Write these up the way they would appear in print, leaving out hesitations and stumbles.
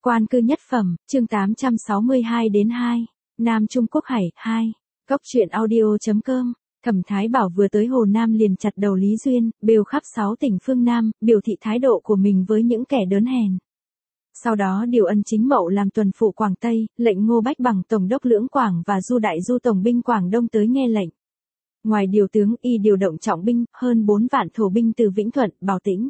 Quan cư nhất phẩm, chương 862-2, Nam Trung Quốc Hải, 2. Góc truyện audio.com. Thẩm Thái Bảo vừa tới Hồ Nam liền chặt đầu Lý Duyên, bêu khắp 6 tỉnh phương Nam, biểu thị thái độ của mình với những kẻ đớn hèn. Sau đó điều Ân Chính Mậu làm tuần phụ Quảng Tây, lệnh Ngô Bách Bằng tổng đốc Lưỡng Quảng và Du Đại Du tổng binh Quảng Đông tới nghe lệnh. Ngoài điều tướng, y điều động trọng binh, hơn 4 vạn thổ binh từ Vĩnh Thuận, Bảo Tĩnh.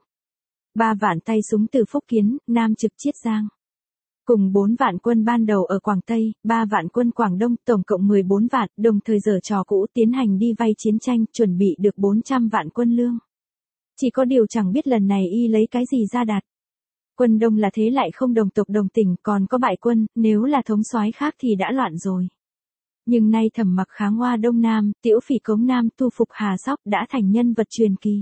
3 vạn tay súng từ Phúc Kiến, Nam Trực Chiết Giang. Cùng 4 vạn quân ban đầu ở Quảng Tây, 3 vạn quân Quảng Đông, tổng cộng 14 vạn, đồng thời giở trò cũ tiến hành đi vay chiến tranh, chuẩn bị được 400 vạn quân lương. Chỉ có điều chẳng biết lần này y lấy cái gì ra đặt. Quân Đông là thế lại không đồng tộc đồng tình, còn có bại quân, nếu là thống soái khác thì đã loạn rồi. Nhưng nay Thẩm Mặc kháng Hoa Đông Nam, Tiễu Phỉ Cống Nam, thu phục Hà Sóc đã thành nhân vật truyền kỳ.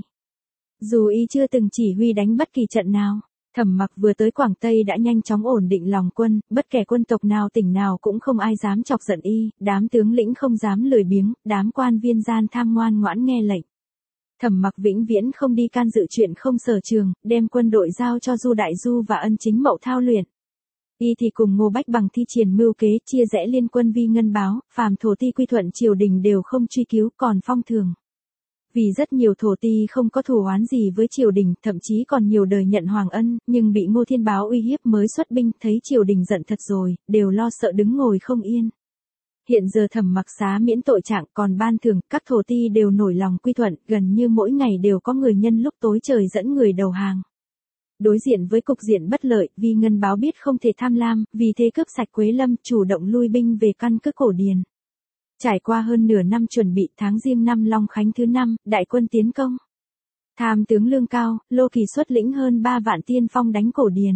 Dù y chưa từng chỉ huy đánh bất kỳ trận nào, Thẩm Mặc vừa tới Quảng Tây đã nhanh chóng ổn định lòng quân, bất kể quân tộc nào tỉnh nào cũng không ai dám chọc giận y, đám tướng lĩnh không dám lười biếng, đám quan viên gian tham ngoan ngoãn nghe lệnh. Thẩm Mặc vĩnh viễn không đi can dự chuyện không sở trường, đem quân đội giao cho Du Đại Du và Ân Chính Mậu thao luyện. Y thì cùng Ngô Bách Bằng thi triển mưu kế chia rẽ liên quân Vi Ngân Báo, phàm thổ ti quy thuận triều đình đều không truy cứu, còn phong thường. Vì rất nhiều thổ ti không có thù oán gì với triều đình, thậm chí còn nhiều đời nhận hoàng ân, nhưng bị Ngô Thiên Báo uy hiếp mới xuất binh, thấy triều đình giận thật rồi, đều lo sợ đứng ngồi không yên. Hiện giờ Thẩm Mặc xá miễn tội trạng, còn ban thưởng, các thổ ti đều nổi lòng quy thuận, gần như mỗi ngày đều có người nhân lúc tối trời dẫn người đầu hàng. Đối diện với cục diện bất lợi, Vi Ngân Báo biết không thể tham lam, vì thế cướp sạch Quế Lâm, chủ động lui binh về căn cứ Cổ Điền. Trải qua hơn nửa năm chuẩn bị, tháng Giêng năm Long Khánh thứ 5, đại quân tiến công. Tham tướng Lương Cao, Lô Kỳ xuất lĩnh hơn 3 vạn tiên phong đánh Cổ Điền.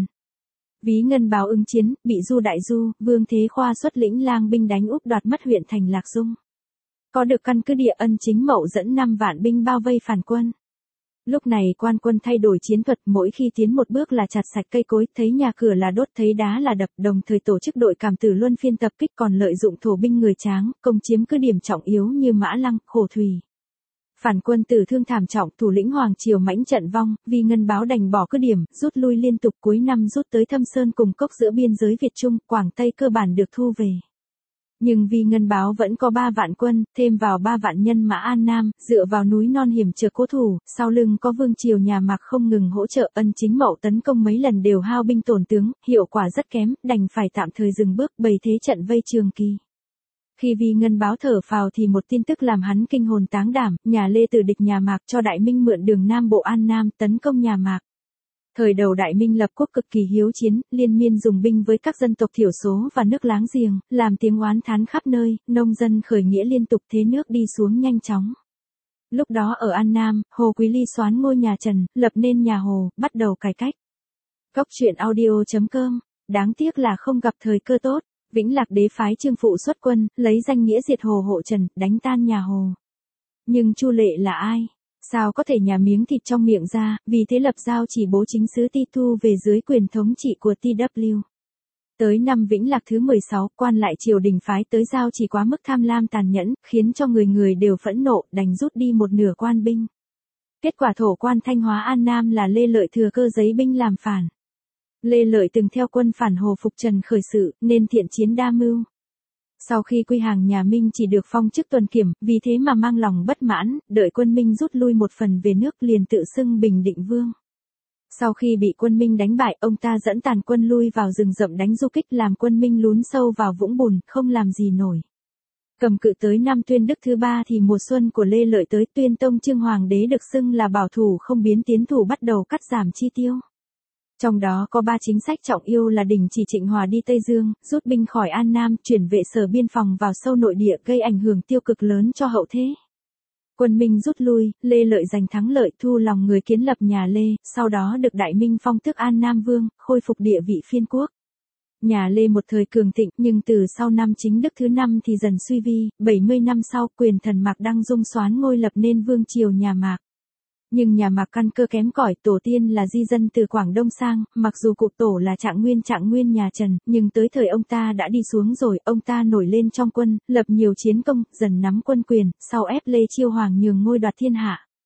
Ví Ngân Báo ứng chiến, bị Du Đại Du, Vương Thế Khoa xuất lĩnh lang binh đánh úp đoạt mất huyện thành Lạc Dung. Có được căn cứ địa, Ân Chính Mậu dẫn 5 vạn binh bao vây phản quân. Lúc này quan quân thay đổi chiến thuật, mỗi khi tiến một bước là chặt sạch cây cối, thấy nhà cửa là đốt, thấy đá là đập, đồng thời tổ chức đội cảm tử luân phiên tập kích, còn lợi dụng thổ binh người Tráng, công chiếm cứ điểm trọng yếu như Mã Lăng, Khổ Thủy. Phản quân tử thương thảm trọng, thủ lĩnh Hoàng Triều mãnh trận vong, Vi Ngân Báo đành bỏ cứ điểm, rút lui liên tục, cuối năm rút tới Thâm Sơn cùng cốc giữa biên giới Việt Trung, Quảng Tây cơ bản được thu về. Nhưng Vi Ngân Báo vẫn có 3 vạn quân, thêm vào 3 vạn nhân mã An Nam, dựa vào núi non hiểm trở cố thủ, sau lưng có Vương Triều nhà Mạc không ngừng hỗ trợ, Ân Chính Mậu tấn công mấy lần đều hao binh tổn tướng, hiệu quả rất kém, đành phải tạm thời dừng bước, bày thế trận vây Trường Kỳ. Khi Vi Ngân Báo thở phào thì một tin tức làm hắn kinh hồn táng đảm, nhà Lê từ địch nhà Mạc cho Đại Minh mượn đường Nam Bộ An Nam, tấn công nhà Mạc. Thời đầu Đại Minh lập quốc cực kỳ hiếu chiến, liên miên dùng binh với các dân tộc thiểu số và nước láng giềng, làm tiếng oán thán khắp nơi, nông dân khởi nghĩa liên tục, thế nước đi xuống nhanh chóng. Lúc đó ở An Nam, Hồ Quý Ly soán ngôi nhà Trần, lập nên nhà Hồ, bắt đầu cải cách. Góc truyện audio.com. Đáng tiếc là không gặp thời cơ tốt, Vĩnh Lạc đế phái Trương Phụ xuất quân, lấy danh nghĩa diệt Hồ hộ Trần, đánh tan nhà Hồ. Nhưng Chu Lệ là ai? Sao có thể nhà miếng thịt trong miệng ra, vì thế lập giao chỉ bố chính sứ Ti Thu về dưới quyền thống trị của TW. Tới năm Vĩnh Lạc thứ 16, quan lại triều đình phái tới giao chỉ quá mức tham lam tàn nhẫn, khiến cho người người đều phẫn nộ, đành rút đi một nửa quan binh. Kết quả thổ quan Thanh Hóa An Nam là Lê Lợi thừa cơ giấy binh làm phản. Lê Lợi từng theo quân phản Hồ phục Trần khởi sự, nên thiện chiến đa mưu. Sau khi quy hàng nhà Minh chỉ được phong chức tuần kiểm, vì thế mà mang lòng bất mãn, đợi quân Minh rút lui một phần về nước liền tự xưng Bình Định Vương. Sau khi bị quân Minh đánh bại, ông ta dẫn tàn quân lui vào rừng rậm đánh du kích, làm quân Minh lún sâu vào vũng bùn, không làm gì nổi. Cầm cự tới năm Tuyên Đức thứ 3 thì mùa xuân của Lê Lợi tới, Tuyên Tông Trương Hoàng đế được xưng là bảo thủ không biến tiến thủ, bắt đầu cắt giảm chi tiêu. Trong đó có 3 chính sách trọng yêu là đình chỉ Trịnh Hòa đi Tây Dương, rút binh khỏi An Nam, chuyển vệ sở biên phòng vào sâu nội địa, gây ảnh hưởng tiêu cực lớn cho hậu thế. Quân Minh rút lui, Lê Lợi giành thắng lợi, thu lòng người, kiến lập nhà Lê, sau đó được Đại Minh phong tước An Nam Vương, khôi phục địa vị phiên quốc. Nhà Lê một thời cường thịnh, nhưng từ sau năm Chính Đức thứ 5 thì dần suy vi, 70 năm sau, quyền thần Mạc Đăng Dung soán ngôi lập nên Vương Triều nhà Mạc. Nhưng nhà Mạc căn cơ kém cỏi, tổ tiên là di dân từ Quảng Đông sang, mặc dù cụ tổ là Trạng Nguyên nhà Trần, nhưng tới thời ông ta đã đi xuống rồi, ông ta nổi lên trong quân, lập nhiều chiến công, dần nắm quân quyền, sau ép Lê Chiêu Hoàng nhường ngôi đoạt thiên hạ.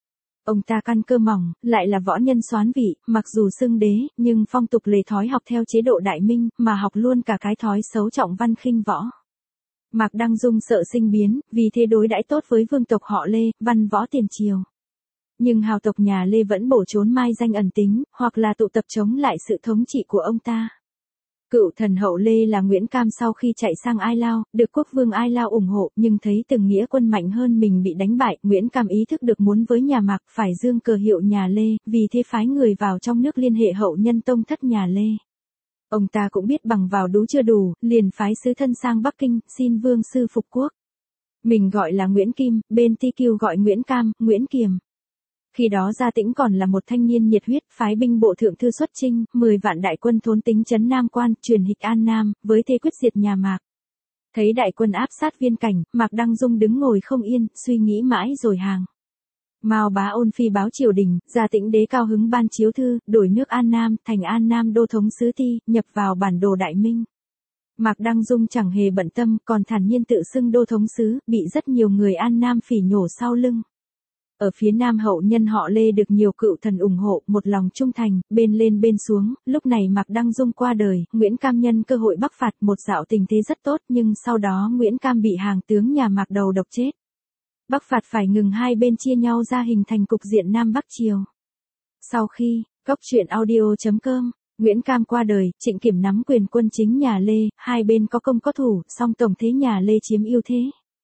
Ông ta căn cơ mỏng, lại là võ nhân soán vị, mặc dù xưng đế, nhưng phong tục lề thói học theo chế độ Đại Minh, mà học luôn cả cái thói xấu trọng văn khinh võ. Mạc Đăng Dung sợ sinh biến, vì thế đối đãi tốt với vương tộc họ Lê, văn võ tiền triều. Nhưng hào tộc nhà Lê vẫn bổ trốn mai danh ẩn tính, hoặc là tụ tập chống lại sự thống trị của ông ta. Cựu thần hậu Lê là Nguyễn Cam sau khi chạy sang Ai Lao, được quốc vương Ai Lao ủng hộ, nhưng thấy từng nghĩa quân mạnh hơn mình bị đánh bại, Nguyễn Cam ý thức được muốn với nhà Mạc phải dương cờ hiệu nhà Lê, vì thế phái người vào trong nước liên hệ hậu nhân tông thất nhà Lê. Ông ta cũng biết bằng vào đú chưa đủ, liền phái sứ thân sang Bắc Kinh, xin vương sư phục quốc. Mình gọi là Nguyễn Kim, bên Ti Kiêu gọi Nguyễn Cam, Nguyễn Kiềm. Khi đó Gia Tĩnh còn là một thanh niên nhiệt huyết, phái binh bộ thượng thư xuất chinh, 10 vạn đại quân thốn tính trấn Nam Quan, truyền hịch An Nam, với thế quyết diệt nhà Mạc. Thấy đại quân áp sát Viên Cảnh, Mạc Đăng Dung đứng ngồi không yên, suy nghĩ mãi rồi hàng. Mao Bá Ôn phi báo triều đình, Gia Tĩnh đế cao hứng ban chiếu thư, đổi nước An Nam thành An Nam đô thống sứ Ti, nhập vào bản đồ Đại Minh. Mạc Đăng Dung chẳng hề bận tâm, còn thản nhiên tự xưng đô thống sứ, bị rất nhiều người An Nam phỉ nhổ sau lưng. Ở phía Nam hậu nhân họ Lê được nhiều cựu thần ủng hộ, một lòng trung thành, bên lên bên xuống, lúc này Mạc Đăng Dung qua đời, Nguyễn Cam nhân cơ hội bắc phạt, một dạo tình thế rất tốt, nhưng sau đó Nguyễn Cam bị hàng tướng nhà Mạc đầu độc chết. Bắc phạt phải ngừng, hai bên chia nhau ra hình thành cục diện Nam Bắc Triều. Sau khi, Cóc truyện audio.com, Nguyễn Cam qua đời, Trịnh Kiểm nắm quyền quân chính nhà Lê, hai bên có công có thủ, song tổng thế nhà Lê chiếm ưu thế.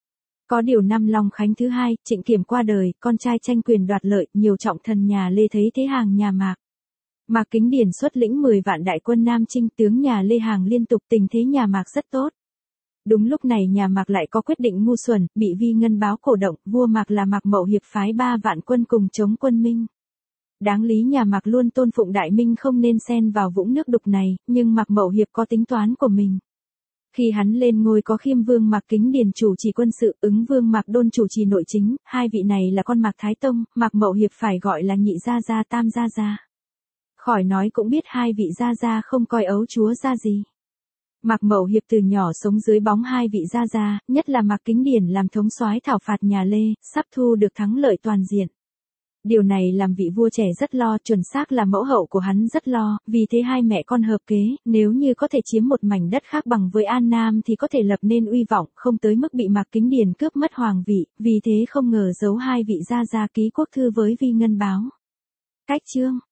Có điều năm Long Khánh thứ hai, Trịnh Kiểm qua đời, con trai tranh quyền đoạt lợi, nhiều trọng thần nhà Lê thấy thế hàng nhà Mạc. Mạc Kính Điển xuất lĩnh 10 vạn đại quân Nam chinh, tướng nhà Lê hàng liên tục, tình thế nhà Mạc rất tốt. Đúng lúc này nhà Mạc lại có quyết định ngu xuẩn, bị Vi Ngân báo cổ động, vua Mạc là Mạc Mậu Hiệp phái 3 vạn quân cùng chống quân Minh. Đáng lý nhà Mạc luôn tôn phụng Đại Minh không nên xen vào vũng nước đục này, nhưng Mạc Mậu Hiệp có tính toán của mình. Khi hắn lên ngôi có Khiêm Vương Mạc Kính Điển chủ trì quân sự, Ứng Vương Mạc Đôn chủ trì nội chính, hai vị này là con Mạc Thái Tông, Mạc Mậu Hiệp phải gọi là nhị gia gia tam gia gia. Khỏi nói cũng biết hai vị gia gia không coi ấu chúa ra gì. Mạc Mậu Hiệp từ nhỏ sống dưới bóng hai vị gia gia, nhất là Mạc Kính Điển làm thống soái thảo phạt nhà Lê, sắp thu được thắng lợi toàn diện. Điều này làm vị vua trẻ rất lo, chuẩn xác là mẫu hậu của hắn rất lo, vì thế hai mẹ con hợp kế, nếu như có thể chiếm một mảnh đất khác bằng với An Nam thì có thể lập nên uy vọng, không tới mức bị Mạc Kính Điển cướp mất hoàng vị, vì thế không ngờ giấu hai vị gia gia ký quốc thư với Vi Ngân báo. Cách chương